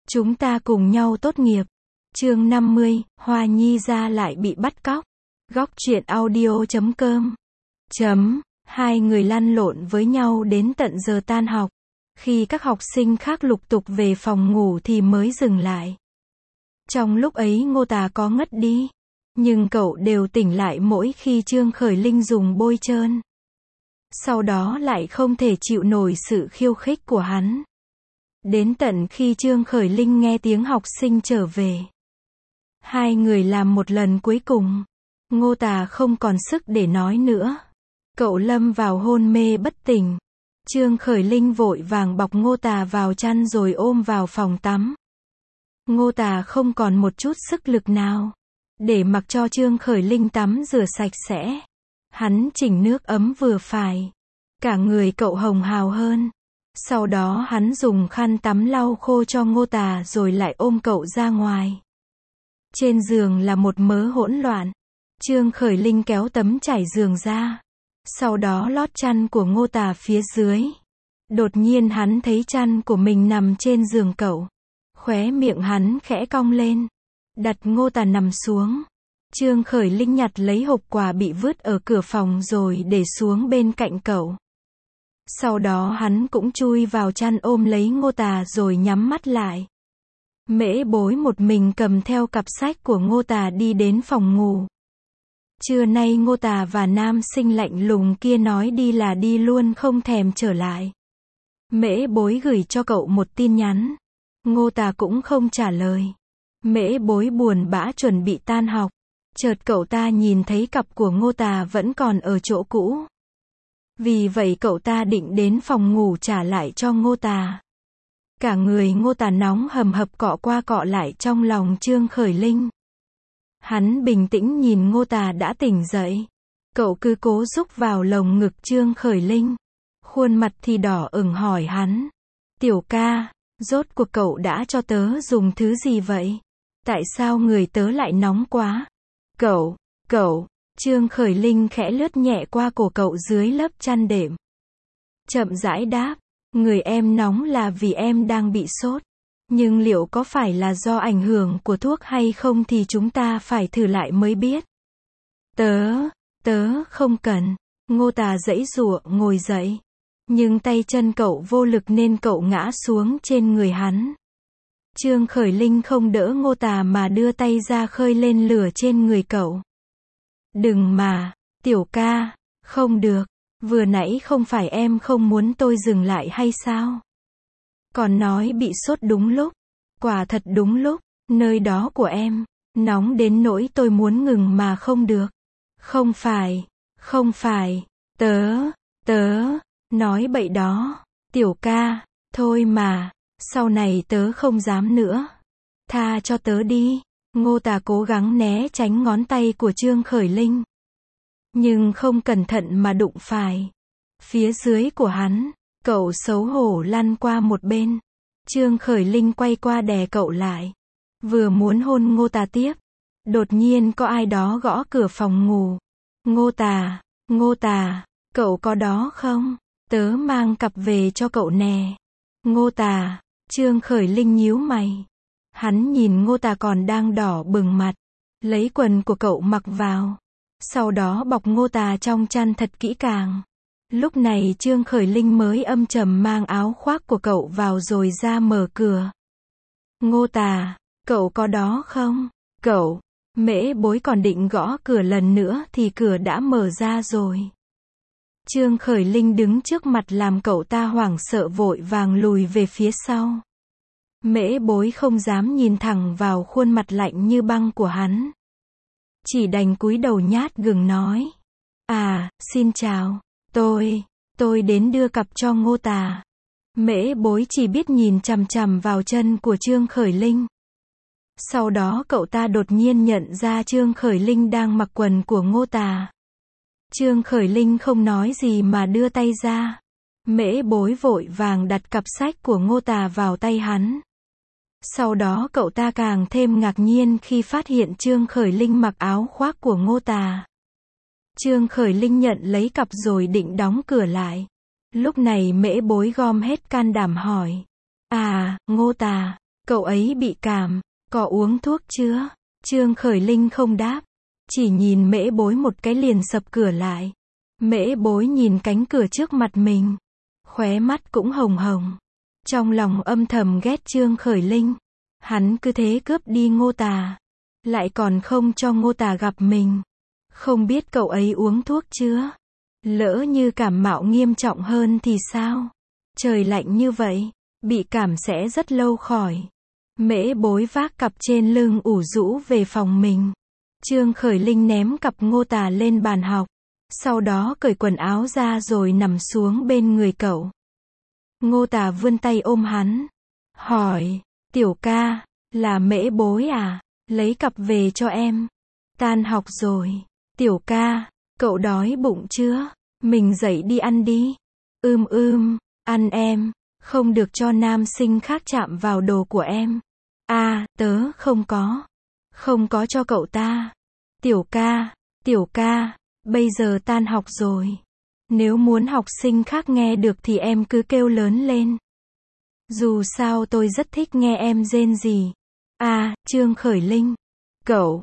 Chúng ta cùng nhau tốt nghiệp. Chương 50, Hoa Nhi gia lại bị bắt cóc. Góc truyện audio.com. Hai người lăn lộn với nhau đến tận giờ tan học. Khi các học sinh khác lục tục về phòng ngủ thì mới dừng lại. Trong lúc ấy Ngô Tà có ngất đi, nhưng cậu đều tỉnh lại mỗi khi Trương Khởi Linh dùng bôi trơn. Sau đó lại không thể chịu nổi sự khiêu khích của hắn. Đến tận khi Trương Khởi Linh nghe tiếng học sinh trở về. Hai người làm một lần cuối cùng. Ngô Tà không còn sức để nói nữa. Cậu lâm vào hôn mê bất tỉnh. Trương Khởi Linh vội vàng bọc Ngô Tà vào chăn rồi ôm vào phòng tắm. Ngô Tà không còn một chút sức lực nào để mặc cho Trương Khởi Linh tắm rửa sạch sẽ. Hắn chỉnh nước ấm vừa phải. Cả người cậu hồng hào hơn. Sau đó hắn dùng khăn tắm lau khô cho Ngô Tà rồi lại ôm cậu ra ngoài. Trên giường là một mớ hỗn loạn. Trương Khởi Linh kéo tấm trải giường ra. Sau đó lót chăn của Ngô Tà phía dưới. Đột nhiên hắn thấy chăn của mình nằm trên giường cậu. Khóe miệng hắn khẽ cong lên. Đặt Ngô Tà nằm xuống. Trương Khởi Linh nhặt lấy hộp quà bị vứt ở cửa phòng rồi để xuống bên cạnh cậu. Sau đó hắn cũng chui vào chăn ôm lấy Ngô Tà rồi nhắm mắt lại. Mễ Bối một mình cầm theo cặp sách của Ngô Tà đi đến phòng ngủ. Trưa nay Ngô Tà và nam sinh lạnh lùng kia nói đi là đi luôn không thèm trở lại. Mễ Bối gửi cho cậu một tin nhắn. Ngô Tà cũng không trả lời. Mễ Bối buồn bã chuẩn bị tan học. Chợt cậu ta nhìn thấy cặp của Ngô Tà vẫn còn ở chỗ cũ. Vì vậy cậu ta định đến phòng ngủ trả lại cho Ngô Tà. Cả người Ngô Tà nóng hầm hập cọ qua cọ lại trong lòng Trương Khởi Linh. Hắn bình tĩnh nhìn Ngô Tà đã tỉnh dậy. Cậu cứ cố rúc vào lồng ngực Trương Khởi Linh. Khuôn mặt thì đỏ ửng hỏi hắn. Tiểu ca, rốt cuộc cậu đã cho tớ dùng thứ gì vậy? Tại sao người tớ lại nóng quá? Cậu, Trương Khởi Linh khẽ lướt nhẹ qua cổ cậu dưới lớp chăn đệm. Chậm rãi đáp, người em nóng là vì em đang bị sốt. Nhưng liệu có phải là do ảnh hưởng của thuốc hay không thì chúng ta phải thử lại mới biết. Tớ không cần. Ngô Tà giãy giụa ngồi dậy. Nhưng tay chân cậu vô lực nên cậu ngã xuống trên người hắn. Trương Khởi Linh không đỡ Ngô Tà mà đưa tay ra khơi lên lửa trên người cậu. Đừng mà, tiểu ca, không được, vừa nãy không phải em không muốn tôi dừng lại hay sao? Còn nói bị sốt đúng lúc, quả thật đúng lúc, nơi đó của em, nóng đến nỗi tôi muốn ngừng mà không được. Không phải, tớ, nói bậy đó, tiểu ca, thôi mà, sau này tớ không dám nữa. Tha cho tớ đi. Ngô Tà cố gắng né tránh ngón tay của Trương Khởi Linh. Nhưng không cẩn thận mà đụng phải. Phía dưới của hắn, cậu xấu hổ lăn qua một bên. Trương Khởi Linh quay qua đè cậu lại. Vừa muốn hôn Ngô Tà tiếp. Đột nhiên có ai đó gõ cửa phòng ngủ. Ngô Tà, cậu có đó không? Tớ mang cặp về cho cậu nè. Ngô Tà, Trương Khởi Linh nhíu mày. Hắn nhìn Ngô Tà còn đang đỏ bừng mặt. Lấy quần của cậu mặc vào. Sau đó bọc Ngô Tà trong chăn thật kỹ càng. Lúc này Trương Khởi Linh mới âm trầm mang áo khoác của cậu vào rồi ra mở cửa. Ngô Tà, cậu có đó không? Cậu, Mễ Bối còn định gõ cửa lần nữa thì cửa đã mở ra rồi. Trương Khởi Linh đứng trước mặt làm cậu ta hoảng sợ vội vàng lùi về phía sau. Mễ Bối không dám nhìn thẳng vào khuôn mặt lạnh như băng của hắn. Chỉ đành cúi đầu nhát gừng nói. Xin chào, tôi đến đưa cặp cho Ngô Tà. Mễ Bối chỉ biết nhìn chằm chằm vào chân của Trương Khởi Linh. Sau đó cậu ta đột nhiên nhận ra Trương Khởi Linh đang mặc quần của Ngô Tà. Trương Khởi Linh không nói gì mà đưa tay ra. Mễ Bối vội vàng đặt cặp sách của Ngô Tà vào tay hắn. Sau đó cậu ta càng thêm ngạc nhiên khi phát hiện Trương Khởi Linh mặc áo khoác của Ngô Tà. Trương Khởi Linh nhận lấy cặp rồi định đóng cửa lại. Lúc này Mễ Bối gom hết can đảm hỏi. Ngô Tà, Cậu ấy bị cảm, có uống thuốc chưa? Trương Khởi Linh không đáp, chỉ nhìn Mễ Bối một cái liền sập cửa lại. Mễ Bối nhìn cánh cửa trước mặt mình, khóe mắt cũng hồng hồng. Trong lòng âm thầm ghét Trương Khởi Linh. Hắn cứ thế cướp đi Ngô Tà, lại còn không cho Ngô Tà gặp mình. Không biết cậu ấy uống thuốc chưa? Lỡ như cảm mạo nghiêm trọng hơn thì sao? Trời lạnh như vậy, bị cảm sẽ rất lâu khỏi. Mễ Bối vác cặp trên lưng ủ rũ về phòng mình. Trương Khởi Linh ném cặp Ngô Tà lên bàn học, sau đó cởi quần áo ra rồi nằm xuống bên người cậu. Ngô Tà vươn tay ôm hắn, hỏi, tiểu ca, là Mễ Bối à? Lấy cặp về cho em. Tan học rồi. Tiểu ca, cậu đói bụng chưa? Mình dậy đi ăn đi. Ăn em, không được cho nam sinh khác chạm vào đồ của em. À, tớ không có cho cậu ta. Tiểu ca, bây giờ tan học rồi. Nếu muốn học sinh khác nghe được thì em cứ kêu lớn lên. Dù sao tôi rất thích nghe em rên rỉ. À, Trương Khởi Linh. Cậu,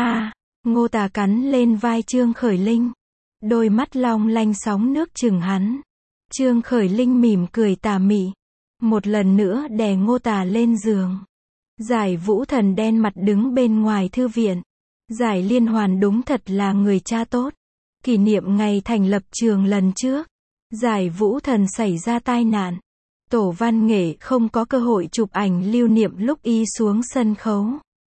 Ngô Tà cắn lên vai Trương Khởi Linh. Đôi mắt long lanh sóng nước chừng hắn. Trương Khởi Linh mỉm cười tà mị. Một lần nữa đè Ngô Tà lên giường. Giải Vũ Thần đen mặt đứng bên ngoài thư viện. Giải Liên Hoàn đúng thật là người cha tốt. Kỷ niệm ngày thành lập trường lần trước, Giải Vũ Thần xảy ra tai nạn. Tổ văn nghệ không có cơ hội chụp ảnh lưu niệm lúc y xuống sân khấu.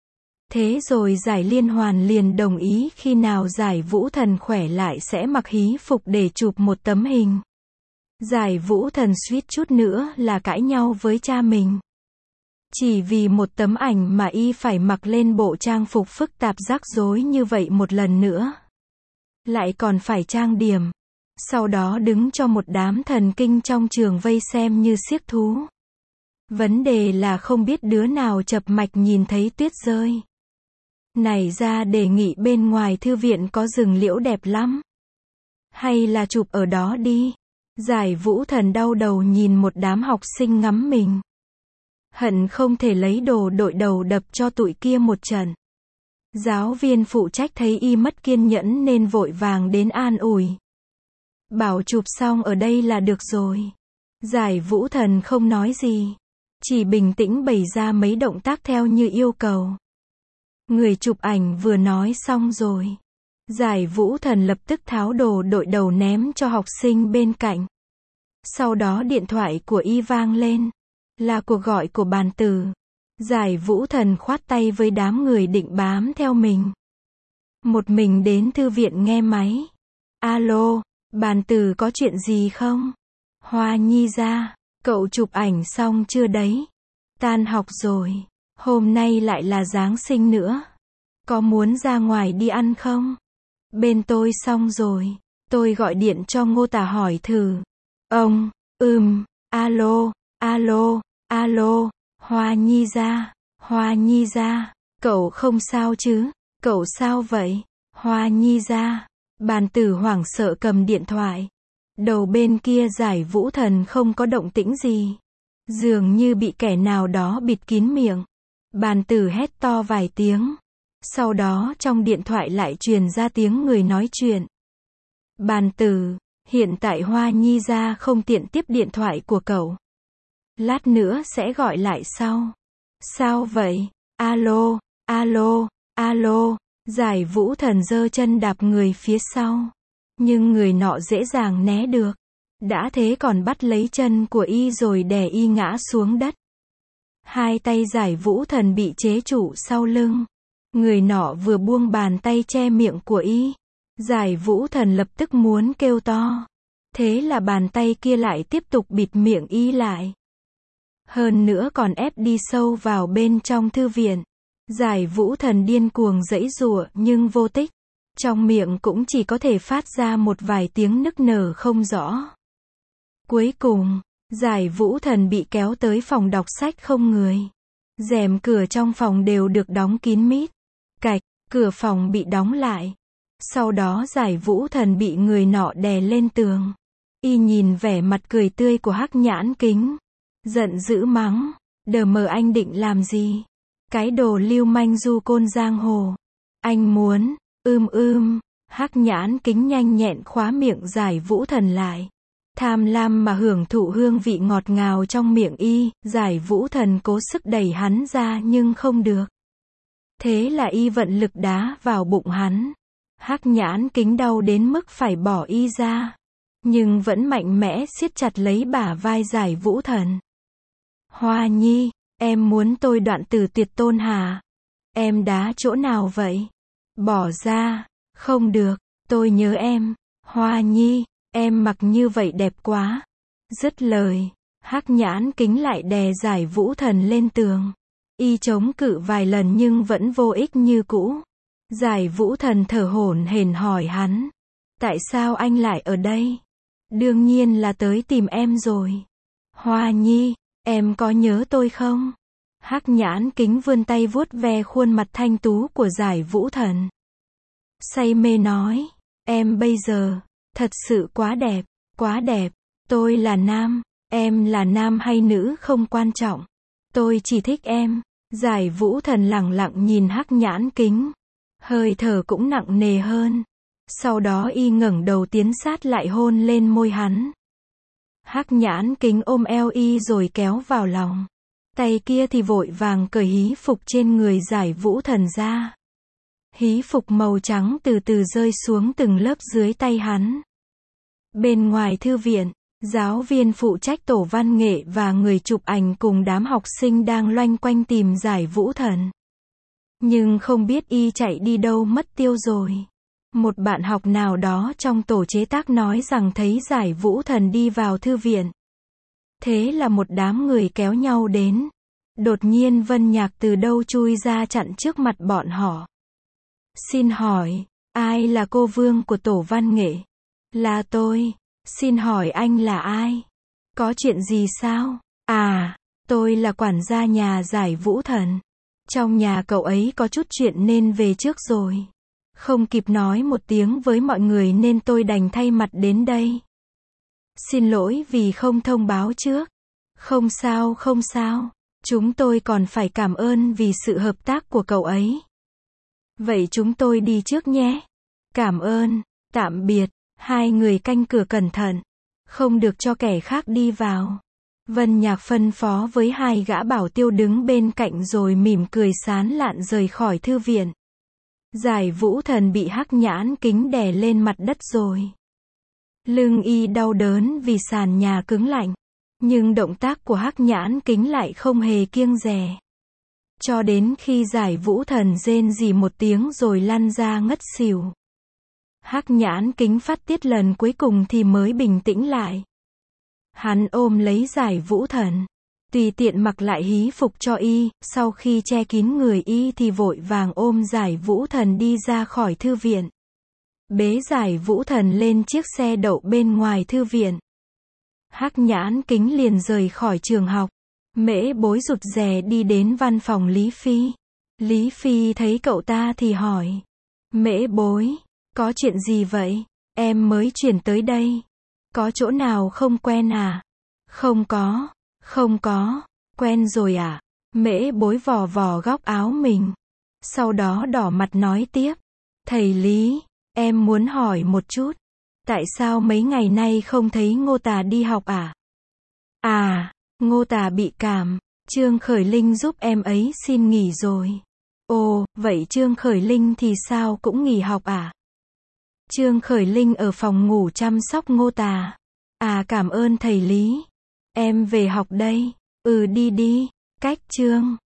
Thế rồi Giải Liên Hoàn liền đồng ý khi nào Giải Vũ Thần khỏe lại sẽ mặc hí phục để chụp một tấm hình. Giải Vũ Thần suýt chút nữa là cãi nhau với cha mình. Chỉ vì một tấm ảnh mà y phải mặc lên bộ trang phục phức tạp rắc rối như vậy một lần nữa. Lại còn phải trang điểm. Sau đó đứng cho một đám thần kinh trong trường vây xem như xiếc thú. Vấn đề là không biết đứa nào chập mạch nhìn thấy tuyết rơi. Nảy ra đề nghị bên ngoài thư viện có rừng liễu đẹp lắm. Hay là chụp ở đó đi. Giải Vũ Thần đau đầu nhìn một đám học sinh ngắm mình. Hận không thể lấy đồ đội đầu đập cho tụi kia một trận. Giáo viên phụ trách thấy y mất kiên nhẫn nên vội vàng đến an ủi. Bảo chụp xong ở đây là được rồi. Giải Vũ Thần không nói gì. Chỉ bình tĩnh bày ra mấy động tác theo như yêu cầu. Người chụp ảnh vừa nói xong rồi. Giải Vũ Thần lập tức tháo đồ đội đầu ném cho học sinh bên cạnh. Sau đó điện thoại của y vang lên. Là cuộc gọi của Bàn Tử. Giải Vũ Thần khoát tay với đám người định bám theo mình. Một mình đến thư viện nghe máy. Alo, Bàn Tử có chuyện gì không? Hoa Nhi ra, cậu chụp ảnh xong chưa đấy? Tan học rồi, hôm nay lại là Giáng sinh nữa. Có muốn ra ngoài đi ăn không? Bên tôi xong rồi, tôi gọi điện cho Ngô Tà hỏi thử. Alo, Hoa Nhi ra, cậu không sao chứ? Cậu sao vậy? Hoa Nhi ra. Bàn Tử hoảng sợ cầm điện thoại. Đầu bên kia Giải Vũ Thần không có động tĩnh gì. Dường như bị kẻ nào đó bịt kín miệng. Bàn Tử hét to vài tiếng. Sau đó trong điện thoại lại truyền ra tiếng người nói chuyện. Bàn Tử, hiện tại Hoa Nhi ra không tiện tiếp điện thoại của cậu. Lát nữa sẽ gọi lại sau. Sao vậy? Alo. Giải Vũ Thần giơ chân đạp người phía sau. Nhưng người nọ dễ dàng né được. Đã thế còn bắt lấy chân của y rồi đè y ngã xuống đất. Hai tay Giải Vũ Thần bị chế trụ sau lưng. Người nọ vừa buông bàn tay che miệng của y. Giải Vũ Thần lập tức muốn kêu to. Thế là bàn tay kia lại tiếp tục bịt miệng y lại. Hơn nữa còn ép đi sâu vào bên trong thư viện. Giải Vũ Thần điên cuồng giãy giụa nhưng vô tích. Trong miệng cũng chỉ có thể phát ra một vài tiếng nức nở không rõ. Cuối cùng, Giải Vũ Thần bị kéo tới phòng đọc sách không người. Rèm cửa trong phòng đều được đóng kín mít. Cạch, cửa phòng bị đóng lại. Sau đó Giải Vũ Thần bị người nọ đè lên tường. Y nhìn vẻ mặt cười tươi của Hắc Nhãn Kính. Giận dữ mắng. Đờ mờ anh định làm gì? Cái đồ lưu manh du côn giang hồ. Anh muốn, Hắc Nhãn Kính nhanh nhẹn khóa miệng Giải Vũ Thần lại. Tham lam mà hưởng thụ hương vị ngọt ngào trong miệng y, Giải Vũ Thần cố sức đẩy hắn ra nhưng không được. Thế là y vận lực đá vào bụng hắn. Hắc Nhãn Kính đau đến mức phải bỏ y ra, nhưng vẫn mạnh mẽ siết chặt lấy bả vai Giải Vũ Thần. Hoa Nhi, em muốn tôi đoạn tử tuyệt tôn hả? Em đá chỗ nào vậy? Bỏ ra, không được, tôi nhớ em. Hoa Nhi, em mặc như vậy đẹp quá. Dứt lời, Hắc Nhãn Kính lại đè Giải Vũ Thần lên tường. Y chống cự vài lần nhưng vẫn vô ích như cũ. Giải Vũ Thần thở hổn hển hỏi hắn. Tại sao anh lại ở đây? Đương nhiên là tới tìm em rồi. Hoa Nhi, em có nhớ tôi không? Hắc Nhãn Kính vươn tay vuốt ve khuôn mặt thanh tú của Giải Vũ Thần. Say mê nói, em bây giờ, thật sự quá đẹp, quá đẹp. Tôi là nam, em là nam hay nữ không quan trọng. Tôi chỉ thích em. Giải Vũ Thần lẳng lặng nhìn Hắc Nhãn Kính. Hơi thở cũng nặng nề hơn. Sau đó y ngẩng đầu tiến sát lại hôn lên môi hắn. Hắc Nhãn Kính ôm eo y rồi kéo vào lòng. Tay kia thì vội vàng cởi hí phục trên người Giải Vũ Thần ra. Hí phục màu trắng từ từ rơi xuống từng lớp dưới tay hắn. Bên ngoài thư viện, giáo viên phụ trách tổ văn nghệ và người chụp ảnh cùng đám học sinh đang loanh quanh tìm Giải Vũ Thần. Nhưng không biết y chạy đi đâu mất tiêu rồi. Một bạn học nào đó trong tổ chế tác nói rằng thấy Giải Vũ Thần đi vào thư viện. Thế là một đám người kéo nhau đến. Đột nhiên Vân Nhạc từ đâu chui ra chặn trước mặt bọn họ. Xin hỏi, ai là cô Vương của tổ văn nghệ? Là tôi. Xin hỏi anh là ai? Có chuyện gì sao? À, tôi là quản gia nhà Giải Vũ Thần. Trong nhà cậu ấy có chút chuyện nên về trước rồi. Không kịp nói một tiếng với mọi người nên tôi đành thay mặt đến đây. Xin lỗi vì không thông báo trước. Không sao, không sao. Chúng tôi còn phải cảm ơn vì sự hợp tác của cậu ấy. Vậy chúng tôi đi trước nhé. Cảm ơn, tạm biệt. Hai người canh cửa cẩn thận. Không được cho kẻ khác đi vào. Vân Nhạc phân phó với hai gã bảo tiêu đứng bên cạnh rồi mỉm cười sán lạn rời khỏi thư viện. Giải Vũ Thần bị Hắc Nhãn Kính đè lên mặt đất rồi. Lưng y đau đớn vì sàn nhà cứng lạnh. Nhưng động tác của Hắc Nhãn Kính lại không hề kiêng dè. Cho đến khi Giải Vũ Thần rên rỉ một tiếng rồi lăn ra ngất xỉu. Hắc Nhãn Kính phát tiết lần cuối cùng thì mới bình tĩnh lại. Hắn ôm lấy Giải Vũ Thần, tùy tiện mặc lại hí phục cho y, sau khi che kín người y thì vội vàng ôm Giải Vũ Thần đi ra khỏi thư viện. Bế Giải Vũ Thần lên chiếc xe đậu bên ngoài thư viện. Hắc Nhãn Kính liền rời khỏi trường học. Mễ Bối rụt rè đi đến văn phòng Lý Phi. Lý Phi thấy cậu ta thì hỏi. Mễ Bối, có chuyện gì vậy? Em mới chuyển tới đây. Có chỗ nào không quen à? Không có, quen rồi à? Mễ Bối vò vò góc áo mình. Sau đó đỏ mặt nói tiếp. Thầy Lý, em muốn hỏi một chút. Tại sao mấy ngày nay không thấy Ngô Tà đi học à? À, Ngô Tà bị cảm. Trương Khởi Linh giúp em ấy xin nghỉ rồi. Ồ, vậy Trương Khởi Linh thì sao cũng nghỉ học à? Trương Khởi Linh ở phòng ngủ chăm sóc Ngô Tà. À, cảm ơn thầy Lý. Em về học đây. Ừ, đi đi. Cách Trương